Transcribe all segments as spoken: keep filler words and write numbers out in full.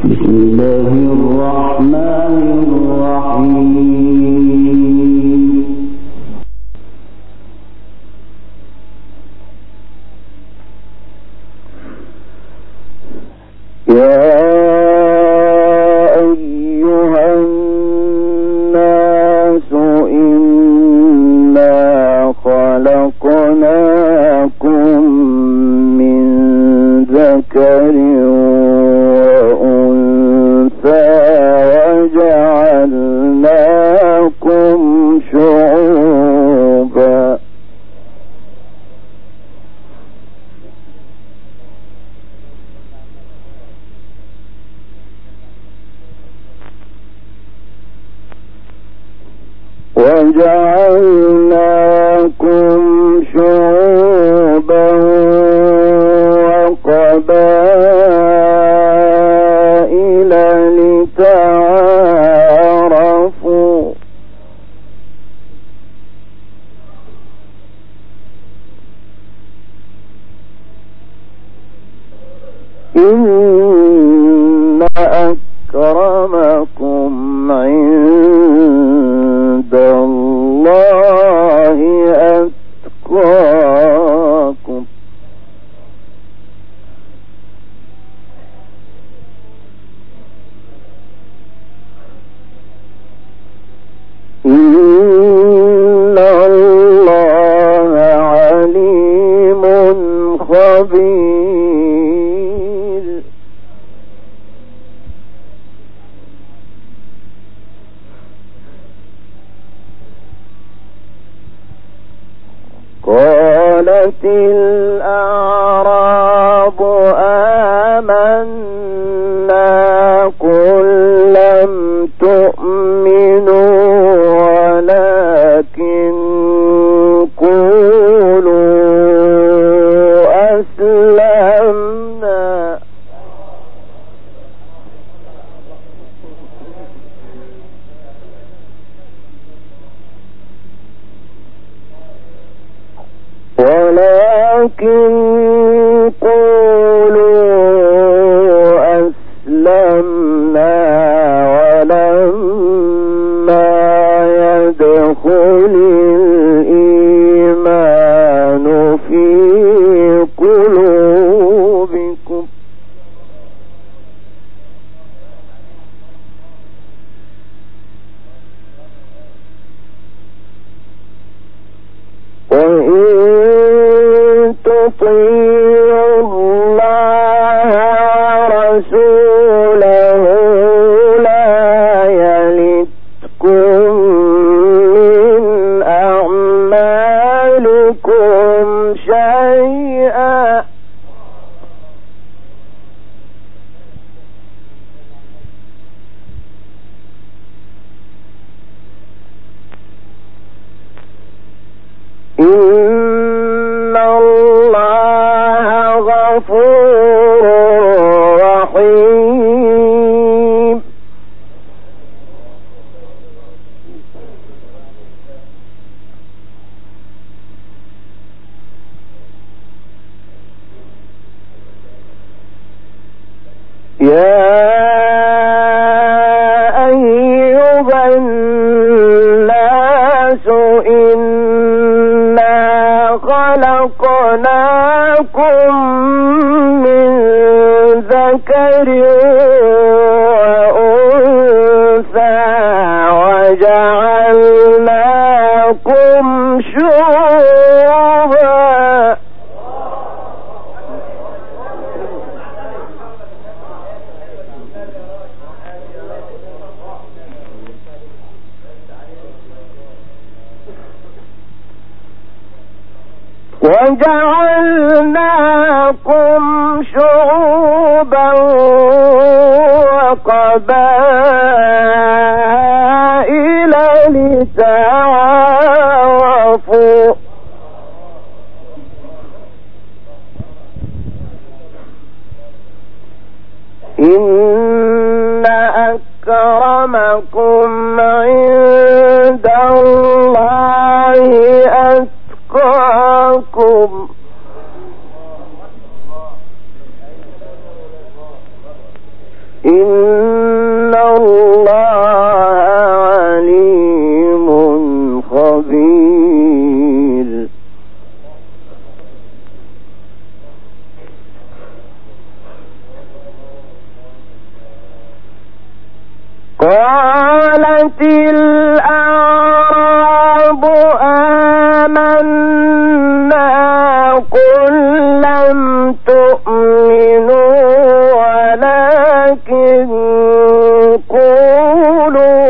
بسم الله الرحمن الرحيم. يا أيها الناس إنا خلقناكم من ذكر وأنثى وجعلناكم شعوبا وجعلناكم شعوبا وقبائل لتعارفوا إن أكرمكم عند الله أتقاكم إن الله عليم خبير. قالت الأعراب آمنا قل لم تؤمنوا ولكن قولوا أسلمنا ولكن قولوا أسلمنا ولما يدخل الإيمان في قلوبكم وإن تطيعوا الله ورسوله لا يلتكم من أعمالكم شيئا إن الله غفور رحيم. يا أيها الناس إنا خلقناكم من ذكر وأنثى وجعلناكم شعوبا وجعلناكم شعوبا وقبائل لتعارفوا إن أكرمكم عند الله أتقاكم إن الله عليم خبير. قالت الأعراب آمنا قل لم تؤمنوا ولكن قولوا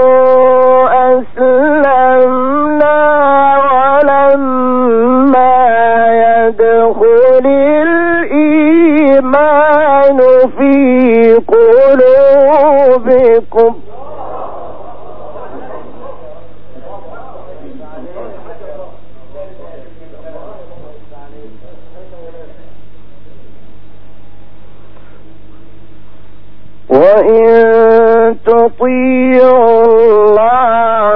أسلمنا ولما يدخل الإيمان في قلوبكم وإن تطيعوا الله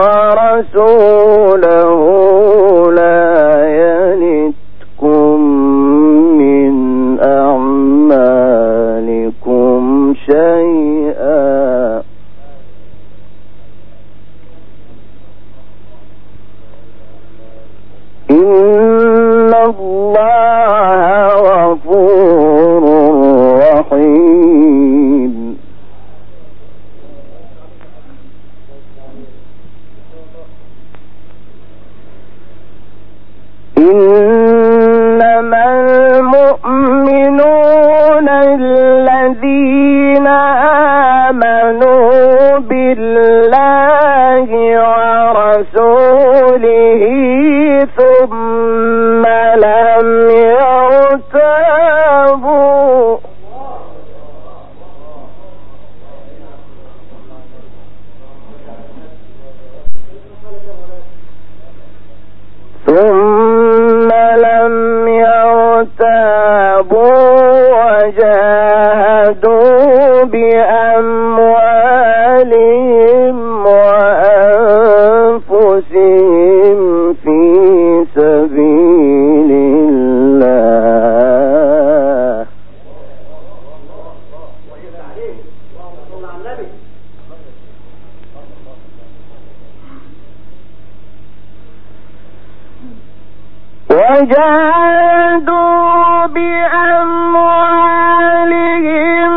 ورسوله لا يلتكم من أعمالكم شيئا إن الله غفور رحيم. إنما المؤمنون الذين آمنوا بالله ورسوله ثم لم يرتابوا ثم لم يرتابوا وجاهدوا بأموالهم وأنفسهم في سبيل الله وجاهدوا بأموالهم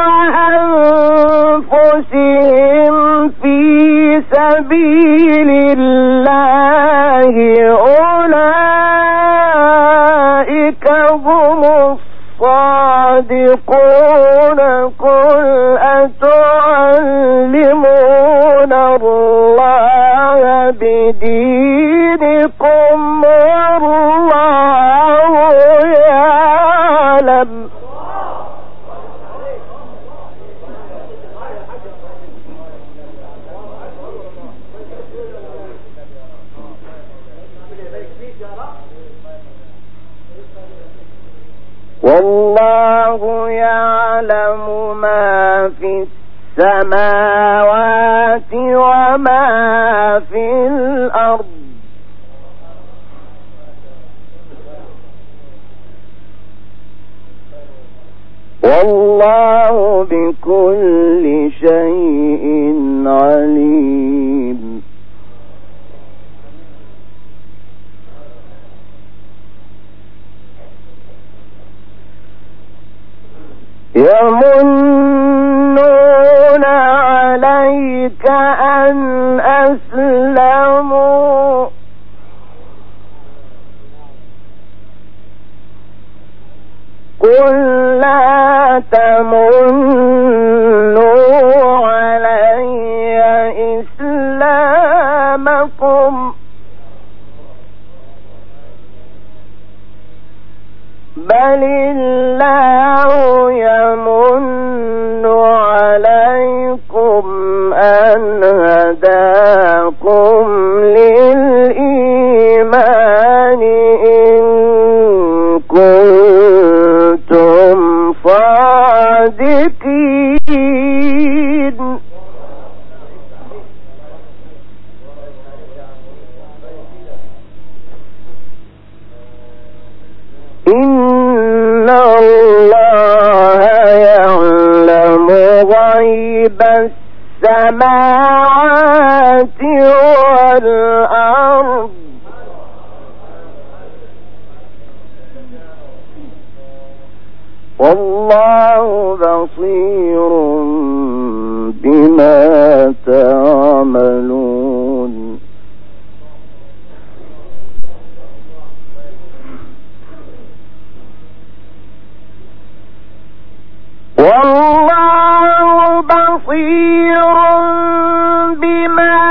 وأنفسهم في سبيل الله أولئك هم الصادقون. قل أتعلمون الله بدينكم والله يعلم والله يعلم ما في السماوات وما في الأرض والله بكل شيء عليم. يمنون عليك أن أسلموا قل لا تمنوا علي إسلامكم بل الله يمن عليكم أن هداكم للإيمان إن كنتم صادقين. السماوات والأرض والله بصير بما تعملون. والله بصير بما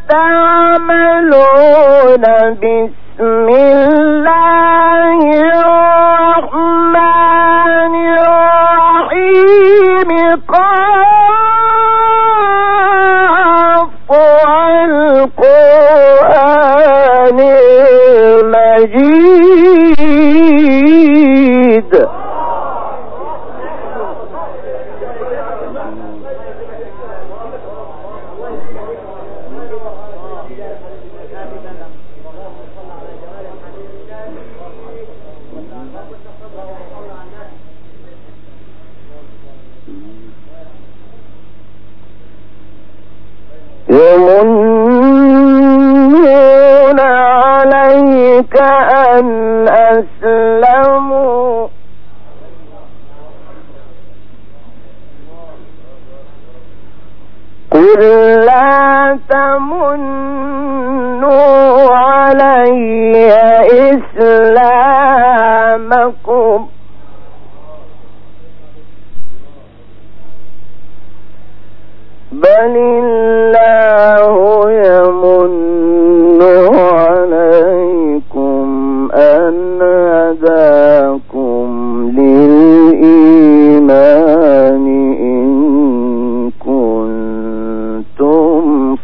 تعملون. بسم الله الرحمن الرحيم. قاف والقرآن المجيد. يمنون عليك أن أسلموا قل لا تمنوا علي إسلامكم بل الله يمن عليكم أن هداكم للإيمان إن كنتم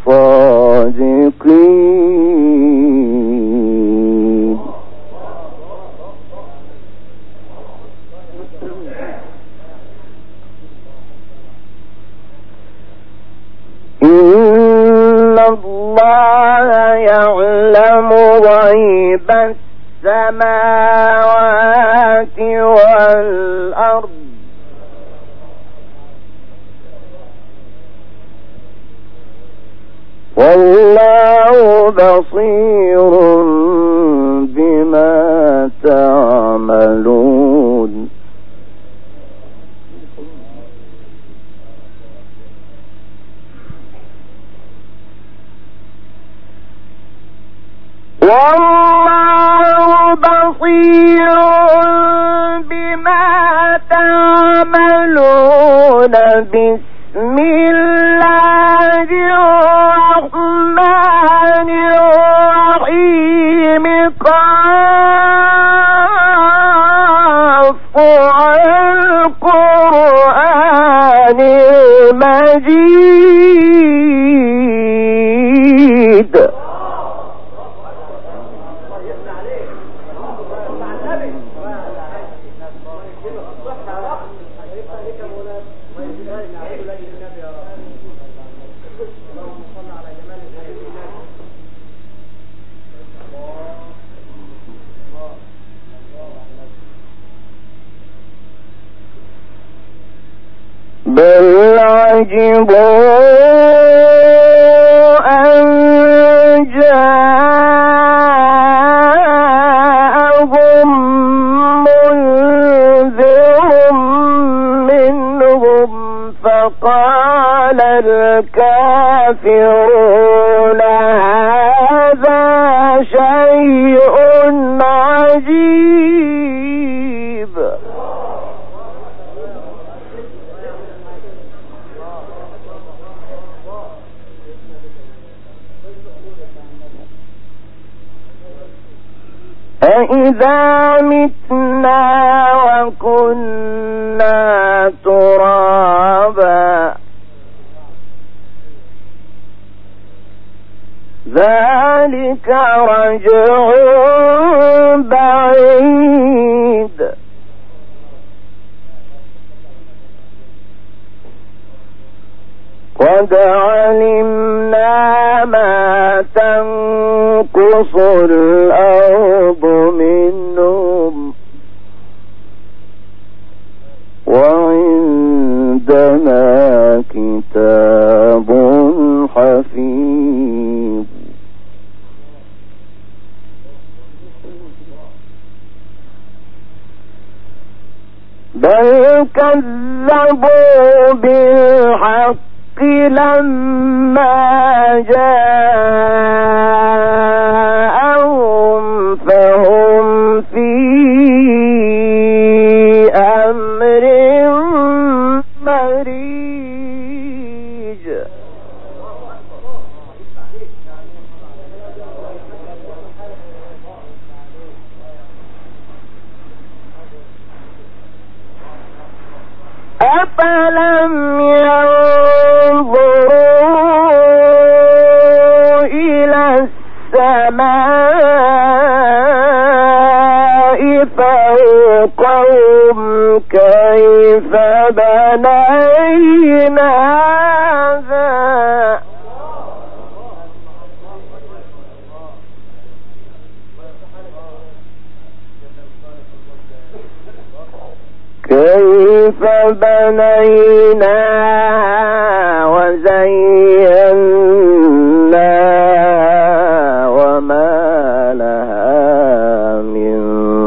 صادقين. إن الله يعلم غيب السماوات والأرض والله بصير بما تعملون. والله بصير بما تعملون. بسم الله الرحمن الرحيم. قاف والقرآن المجيد. بل عجبوا أن جاءهم منذر منهم فقال الكافرون هذا شيء عجيب. أإذا متنا وكنا ترابا ذلك رجع بعيد. قد علمنا ما تنقص الأرض منهم وعندنا كتاب يفيض بل كذبوا بالحق لما جاءهم فهم في أمر مريج أفلم ينظروا إلى السماء فوقهم كيف بنيناها كيف بنيناها وزيناها وما لها من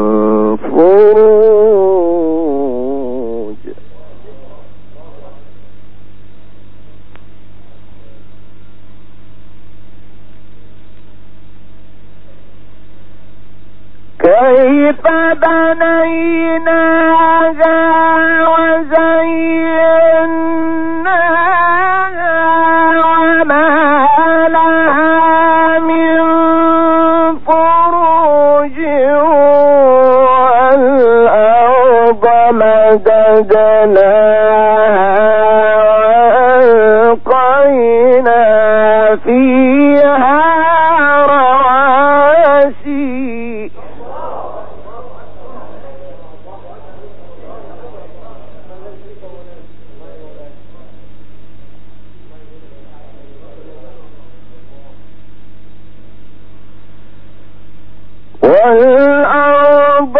فروج كيف بنيناها وزيناها وما لها من فروج والأرض مددناها وألقينا فيها رواسي والأرض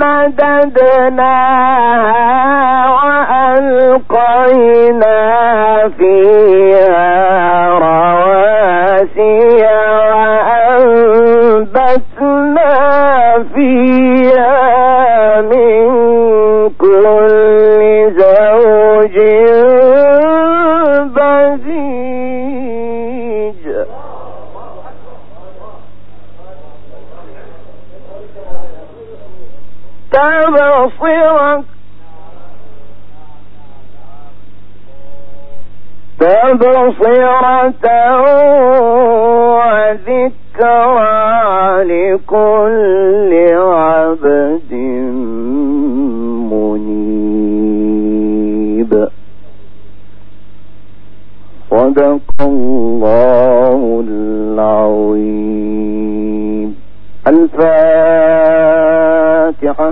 مددناها وألقينا فيها رواسي وأنبتنا فيها من كل زوج بهيج تبصرة تبصرة وذكرى لكل عبد منيب. صدق الله العظيم. الفاتحة.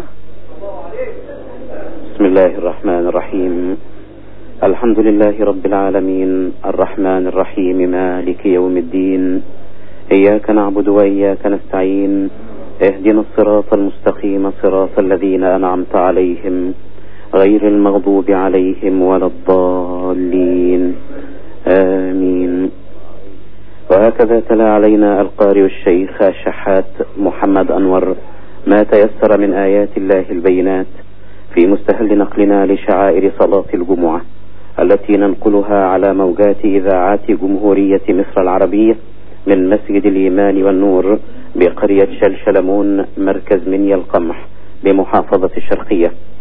بسم الله الرحمن الرحيم. الحمد لله رب العالمين الرحمن الرحيم مالك يوم الدين. إياك نعبد وإياك نستعين. اهدنا الصراط المستقيم صراط الذين أنعمت عليهم غير المغضوب عليهم ولا الضالين آمين. وهكذا تلا علينا القارئ الشيخ الشحات محمد أنور ما تيسر من آيات الله البينات في مستهل نقلنا لشعائر صلاة الجمعة التي ننقلها على موجات إذاعات جمهورية مصر العربية من مسجد الإيمان والنور بقرية شلشلمون مركز منيا القمح بمحافظة الشرقية.